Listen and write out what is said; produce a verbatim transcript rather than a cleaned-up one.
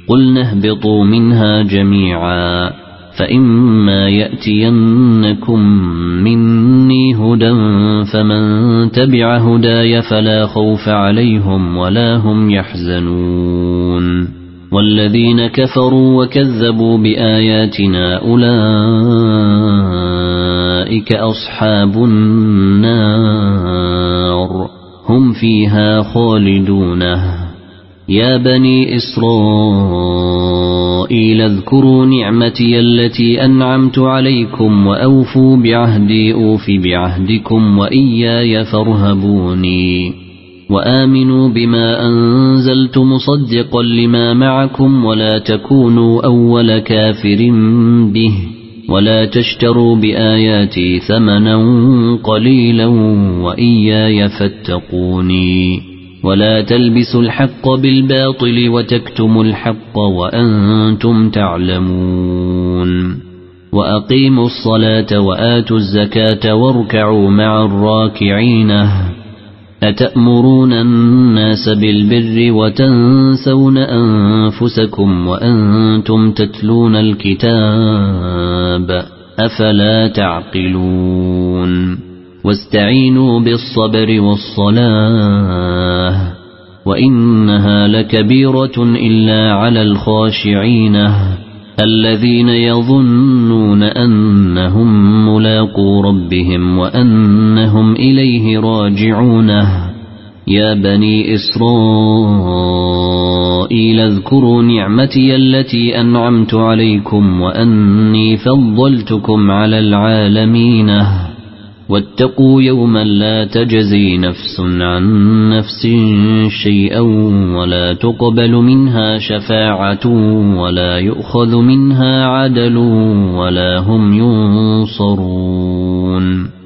قلنا اهبطوا منها جميعا فإما يأتينكم مني هدى فمن تبع هداي فلا خوف عليهم ولا هم يحزنون والذين كفروا وكذبوا بآياتنا أولئك أصحاب النار هم فيها خالدون. يا بني إسرائيل اذكروا نعمتي التي أنعمت عليكم وأوفوا بعهدي أوف بعهدكم وإياي فارهبوني وآمنوا بما أنزلت مصدقا لما معكم ولا تكونوا أول كافر به ولا تشتروا بآياتي ثمنا قليلا وإياي فاتقوني ولا تلبسوا الحق بالباطل وتكتموا الحق وأنتم تعلمون وأقيموا الصلاة وآتوا الزكاة واركعوا مع الراكعين. أتأمرون الناس بالبر وتنسون أنفسكم وأنتم تتلون الكتاب أفلا تعقلون واستعينوا بالصبر والصلاة وإنها لكبيرة إلا على الخاشعين الذين يظنون أنهم ملاقو ربهم وأنهم إليه راجعون. يا بني إسرائيل اذكروا نعمتي التي أنعمت عليكم وأني فضلتكم على العالمين واتقوا يوما لا تجزي نفس عن نفس شيئا ولا تقبل منها شفاعة ولا يؤخذ منها عدل ولا هم ينصرون.